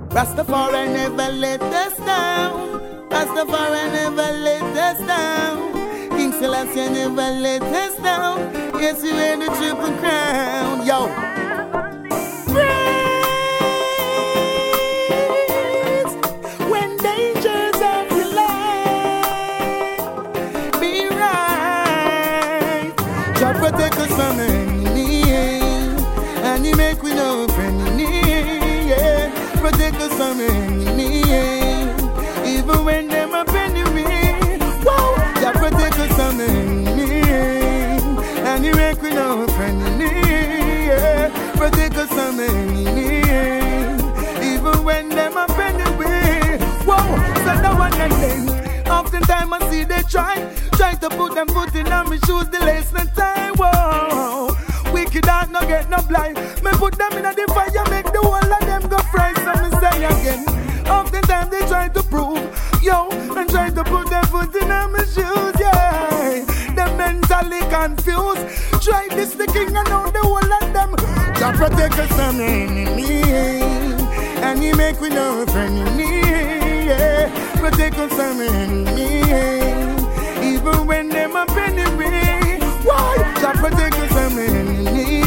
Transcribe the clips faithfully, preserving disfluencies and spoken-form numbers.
Rastafari never let us down. Rastafari never let us down. King Selassie never let us down. Yes, you wear the triple crown. Yo. Praise when dangers of your life. Be right. God protect us from enemy, and He make we no friend. Yeah. Protect us from enemy, even when them up enemy. Whoa. God protect us from enemy, and He make we no friend. Yeah. Protect us from enemy, even when them up enemy. Whoa. So no one and them. Oftentimes I see they try, try to put them foot in on me shoes, the lace no tie. Whoa. Wicked heart no get no blind. Me put them in the fire, make the whole of them go fry. So me say again. Oftentimes they try to prove, yo, and try to put their foot in on my shoes, yeah. They're mentally confused. Try this the king and know the whole of them. God protect us from enemy, and He make we no enemy, yeah. Protect us from enemy, even when them up enemy. Why? God protect us from enemy,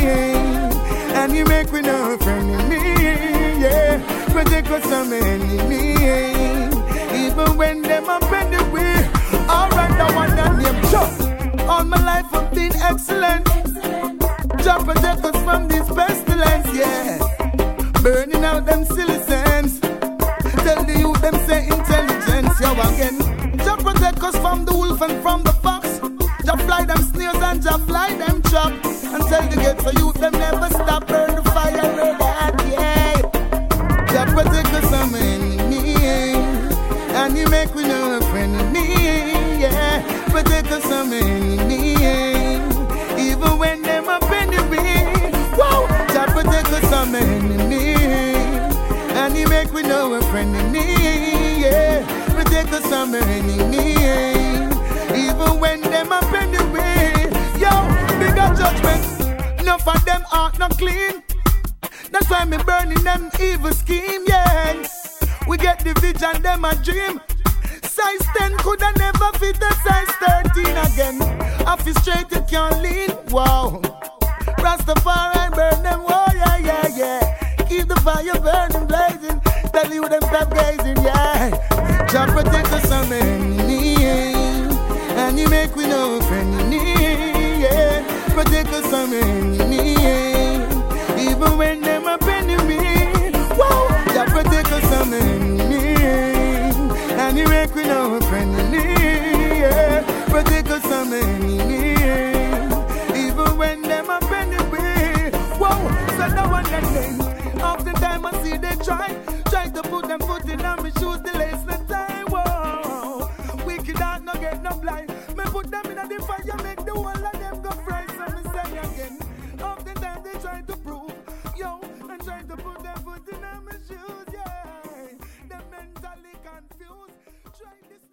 and He make we no enemy, yeah. Protect us from enemy, even when them up enemy. Alright, I want that name, Joe. All my life I've been excellent. God protect us from this pestilence, yeah. Burning out them silly sense. Tell the youth them say intelligence, yo again. God protect us from the wolf and from the fox. Jah fly them snails and Jah fly them chop. And tell the gates of youth them never stop. Burn the fire, burn that, yeah. Jah protect us from enemy, and He make we no enemy, yeah. Protect us from enemy, even when them up enemy. Whoa. Jah protect us from enemy, and He make we no enemy, yeah. Protect us from enemy, even when them up anyway. Yo, bigger judgment. Enough of them heart not clean. That's why me burning them evil scheme, yeah. We get the vision, them a dream. Size ten coulda never fit the size thirteen again. Off it straight you can't lean, wow. Rastafari burn them, oh yeah, yeah, yeah. Keep the fire burning, blazing. Tell you them stop gazing, yeah. Jah protect us from enemy, and He make we no enemy, yeah. Protect us from enemy, even when them up enemy. Whoa. Jah protect us from enemy, and He make we no enemy, yeah. Protect us from enemy, even when them up enemy. Whoa. So no one can name. Oftentimes I see they try, try to put them foot in on me shoes, the lace no tie. Whoa. Wicked heart no get no blind. Me put them in the fire, make the whole of them go fry. So me say again. Oftentimes they try to prove, yo, and try to put their foot in on my shoes, yeah. They're mentally confused. Try this.